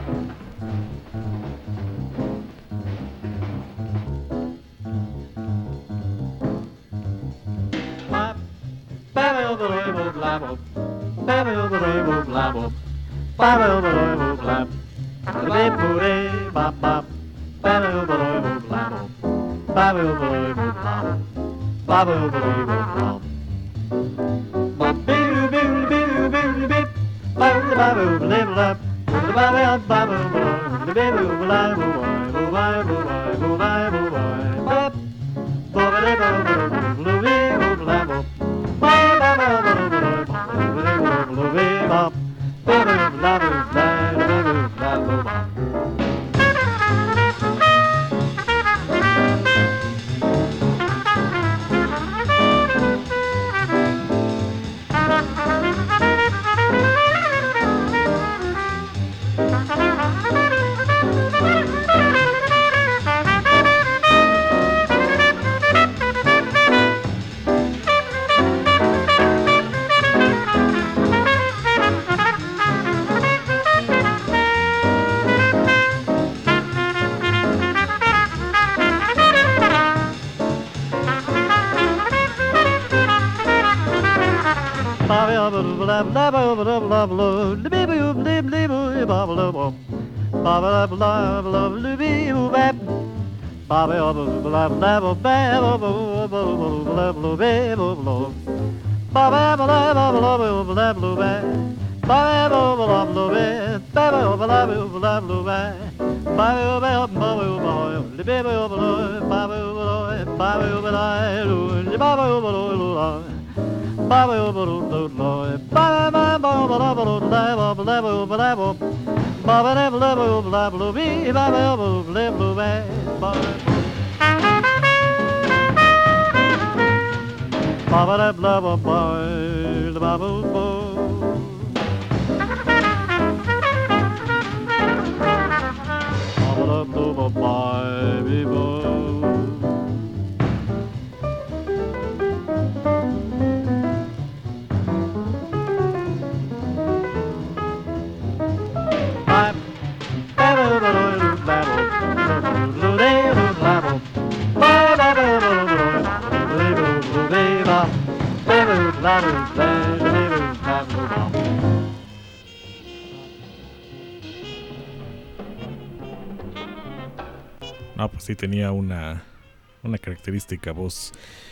No, pues sí tenía una, una característica voz.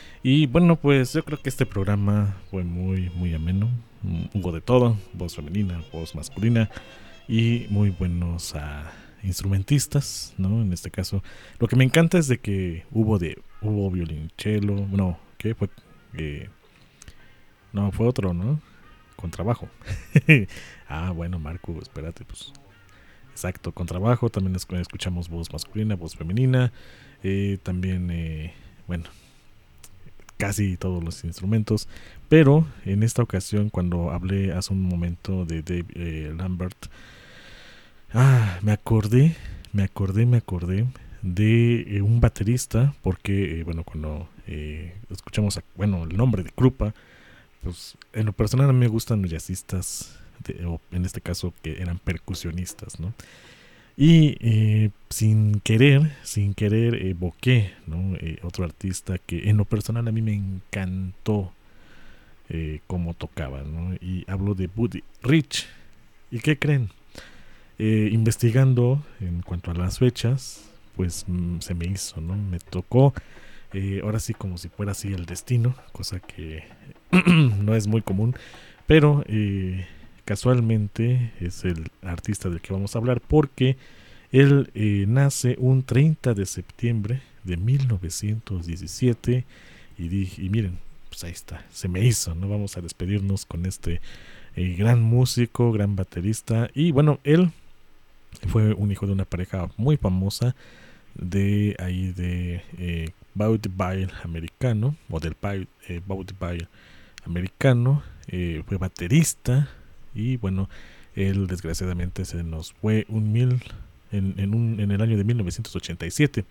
Y bueno, pues yo creo que este programa fue muy, muy ameno. Hubo de todo, voz femenina, voz masculina y muy buenos uh, instrumentistas, ¿no? En este caso, lo que me encanta es de que hubo de hubo violonchelo, no, ¿qué fue? Eh, no, fue otro, ¿no? Contrabajo. Ah, bueno, Marco, espérate, pues. Exacto, contrabajo, también escuchamos voz masculina, voz femenina, eh, también, eh, bueno, casi todos los instrumentos, pero en esta ocasión, cuando hablé hace un momento de Dave eh, Lambert, ah, me acordé, me acordé, me acordé de eh, un baterista, porque eh, bueno, cuando eh, escuchamos a, bueno, el nombre de Krupa, pues en lo personal a mí me gustan los jazzistas, de, o en este caso que eran percusionistas, ¿no? Y eh, sin querer, sin querer evoqué, ¿no? eh, otro artista que en lo personal a mí me encantó eh, cómo tocaba, ¿no? Y hablo de Buddy Rich. ¿Y qué creen? Eh, investigando en cuanto a las fechas, pues mm, se me hizo, ¿no? Me tocó, eh, ahora sí como si fuera así el destino, cosa que no es muy común, pero eh, casualmente es el artista del que vamos a hablar, porque él eh, nace un treinta de septiembre de mil novecientos diecisiete y, dije, y miren, pues ahí está, se me hizo, ¿no? Vamos a despedirnos con este eh, gran músico, gran baterista. Y bueno, él fue un hijo de una pareja muy famosa de ahí de eh, vaudeville americano, o del eh, vaudeville americano. Eh, fue baterista. Y bueno, él desgraciadamente se nos fue un mil, en, en, un, en el año de mil novecientos ochenta y siete.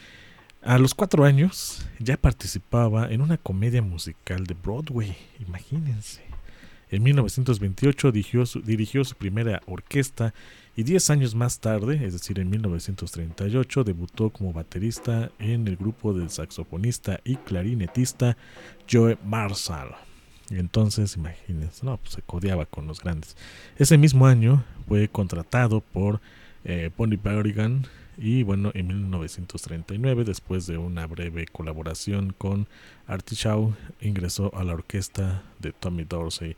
A los cuatro años ya participaba en una comedia musical de Broadway, imagínense. En mil novecientos veintiocho dirigió su, dirigió su primera orquesta y diez años más tarde, es decir, en mil novecientos treinta y ocho, debutó como baterista en el grupo del saxofonista y clarinetista Joe Marshall. Y entonces, imagínense, no, pues se codeaba con los grandes. Ese mismo año fue contratado por eh, Bonnie Berrigan y bueno, en mil novecientos treinta y nueve, después de una breve colaboración con Artie Shaw, ingresó a la orquesta de Tommy Dorsey,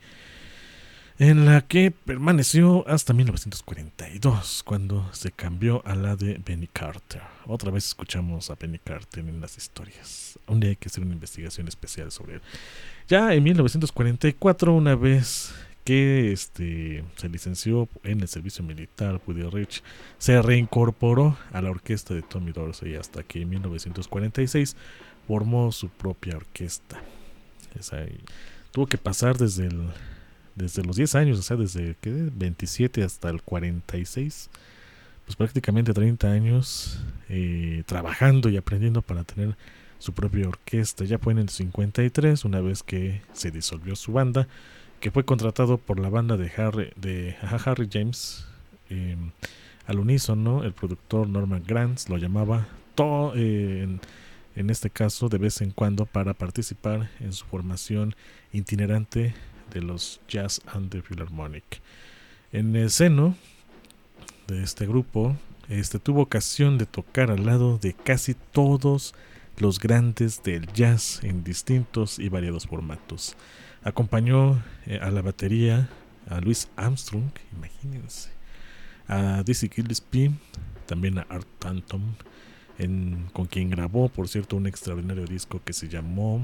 en la que permaneció hasta mil novecientos cuarenta y dos, cuando se cambió a la de Benny Carter. Otra vez escuchamos a Benny Carter en las historias. Un día hay que hacer una investigación especial sobre él. Ya en mil novecientos cuarenta y cuatro, una vez que este, se licenció en el servicio militar, Buddy Rich se reincorporó a la orquesta de Tommy Dorsey hasta que en mil novecientos cuarenta y seis formó su propia orquesta. Esa, tuvo que pasar desde el desde los diez años, o sea, desde ¿qué? veintisiete hasta el cuarenta y seis, pues prácticamente treinta años eh, trabajando y aprendiendo para tener su propia orquesta. Ya fue en el cincuenta y tres, una vez que se disolvió su banda, que fue contratado por la banda de Harry, de Harry James, eh, al unísono. El productor Norman Granz lo llamaba todo, eh, en, en este caso de vez en cuando, para participar en su formación itinerante de los Jazz and the Philharmonic. En el seno de este grupo, este tuvo ocasión de tocar al lado de casi todos los grandes del jazz en distintos y variados formatos. Acompañó eh, a la batería a Louis Armstrong, imagínense, a Dizzy Gillespie, también a Art Tatum, en, con quien grabó, por cierto, un extraordinario disco que se llamó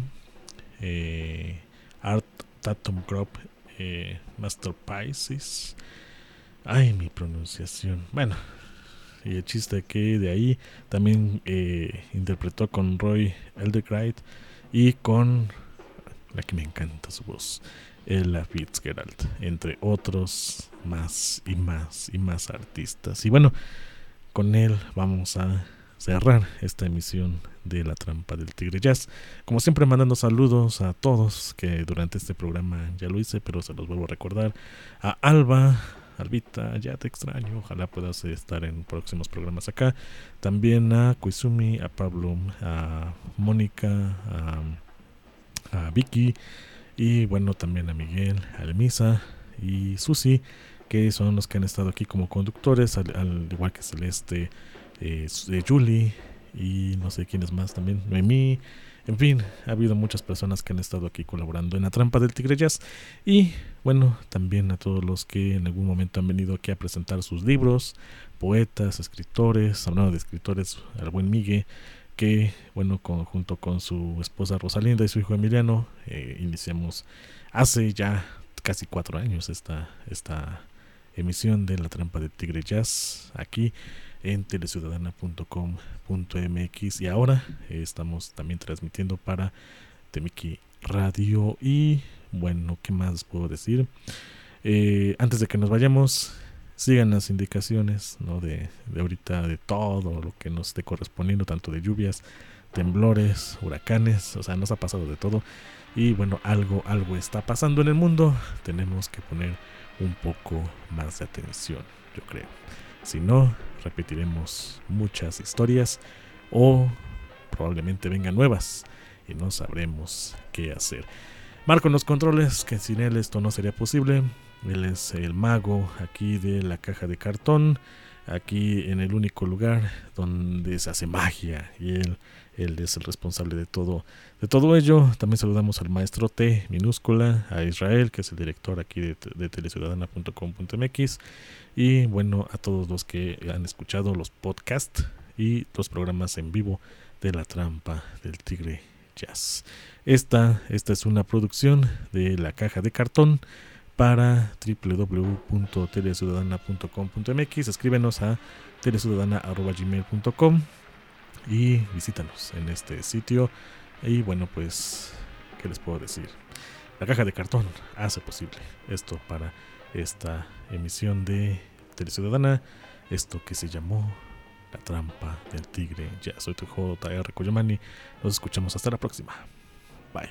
eh, Art Tatum Group eh, Masterpieces. Ay, mi pronunciación. Bueno, y el chiste que de ahí también eh, interpretó con Roy Eldridge y con la que me encanta su voz, Ella Fitzgerald, entre otros más y más y más artistas. Y bueno, con él vamos a cerrar esta emisión de La Trampa del Tigre Jazz. Como siempre, mandando saludos a todos, que durante este programa ya lo hice, pero se los vuelvo a recordar. A Alba, Albita, ya te extraño, ojalá puedas estar en próximos programas acá. También a Koizumi, a Pablo, a Mónica, a, a Vicky, y bueno, también a Miguel, a Elmisa y Susi, que son los que han estado aquí como conductores, al, al igual que Celeste, eh, Julie y no sé quiénes más también, Noemí. En fin, ha habido muchas personas que han estado aquí colaborando en La Trampa del Tigre Jazz. Y bueno, también a todos los que en algún momento han venido aquí a presentar sus libros, poetas, escritores. Hablando de escritores, al buen Migue, que bueno, con, junto con su esposa Rosalinda y su hijo Emiliano, eh, iniciamos hace ya casi cuatro años esta, esta emisión de La Trampa del Tigre Jazz aquí en teleciudadana punto com punto m x, y ahora eh, estamos también transmitiendo para Temiki Radio. Y bueno, ¿qué más puedo decir? Eh, antes de que nos vayamos, sigan las indicaciones, ¿no? de, de ahorita, de todo lo que nos esté correspondiendo, tanto de lluvias, temblores, huracanes, o sea, nos ha pasado de todo. Y bueno, algo, algo está pasando en el mundo. Tenemos que poner un poco más de atención, yo creo. Si no, repetiremos muchas historias o probablemente vengan nuevas y no sabremos qué hacer. Marco en los controles, que sin él esto no sería posible. Él es el mago aquí de la caja de cartón, aquí en el único lugar donde se hace magia, y él, él es el responsable de todo, de todo ello. También saludamos al maestro T minúscula, a Israel, que es el director aquí de, de teleciudadana punto com punto m x, y bueno, a todos los que han escuchado los podcasts y los programas en vivo de La Trampa del Tigre Jazz. Esta, esta es una producción de La Caja de Cartón para doble u doble u doble u punto teleciudadana punto com punto m x. Escríbenos a teleciudadana arroba gmail punto com y visítanos en este sitio. Y bueno, pues, ¿qué les puedo decir? La Caja de Cartón hace posible esto para esta emisión de Teleciudadana, esto que se llamó La Trampa del Tigre. Ya soy tu J R Koyomani. Nos escuchamos hasta la próxima. Bye.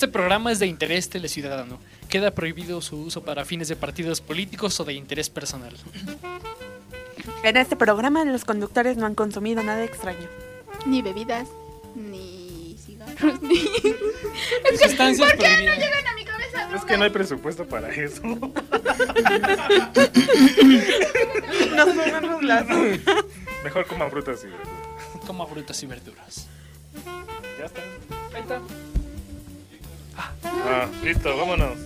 Este programa es de interés teleciudadano. Queda prohibido su uso para fines de partidos políticos o de interés personal. En este programa los conductores no han consumido nada extraño. Ni bebidas, ni cigarros, ni... Es que, ¿por qué no llegan a mi cabeza? Es que no hay presupuesto para eso. Nos comemos las... Mejor coman frutas y verduras. Coma frutas y verduras. Ya está. Ahí está. Ah, listo, vámonos.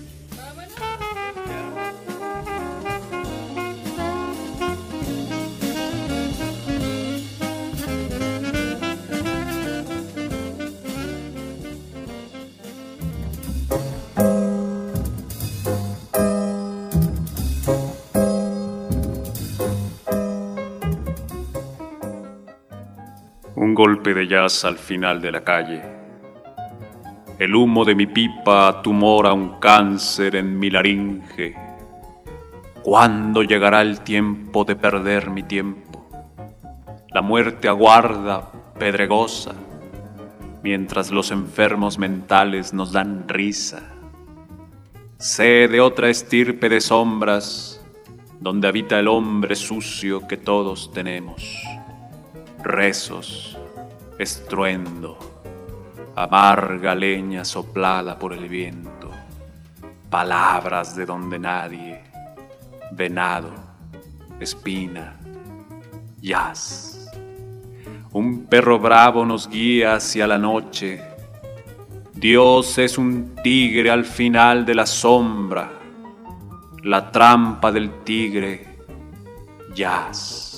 Un golpe de jazz al final de la calle. El humo de mi pipa tumora un cáncer en mi laringe. ¿Cuándo llegará el tiempo de perder mi tiempo? La muerte aguarda, pedregosa, mientras los enfermos mentales nos dan risa. Sé de otra estirpe de sombras, donde habita el hombre sucio que todos tenemos. Rezos, estruendo, amarga leña soplada por el viento, palabras de donde nadie, venado, espina, jazz. Un perro bravo nos guía hacia la noche. Dios es un tigre al final de la sombra, la trampa del tigre, jazz.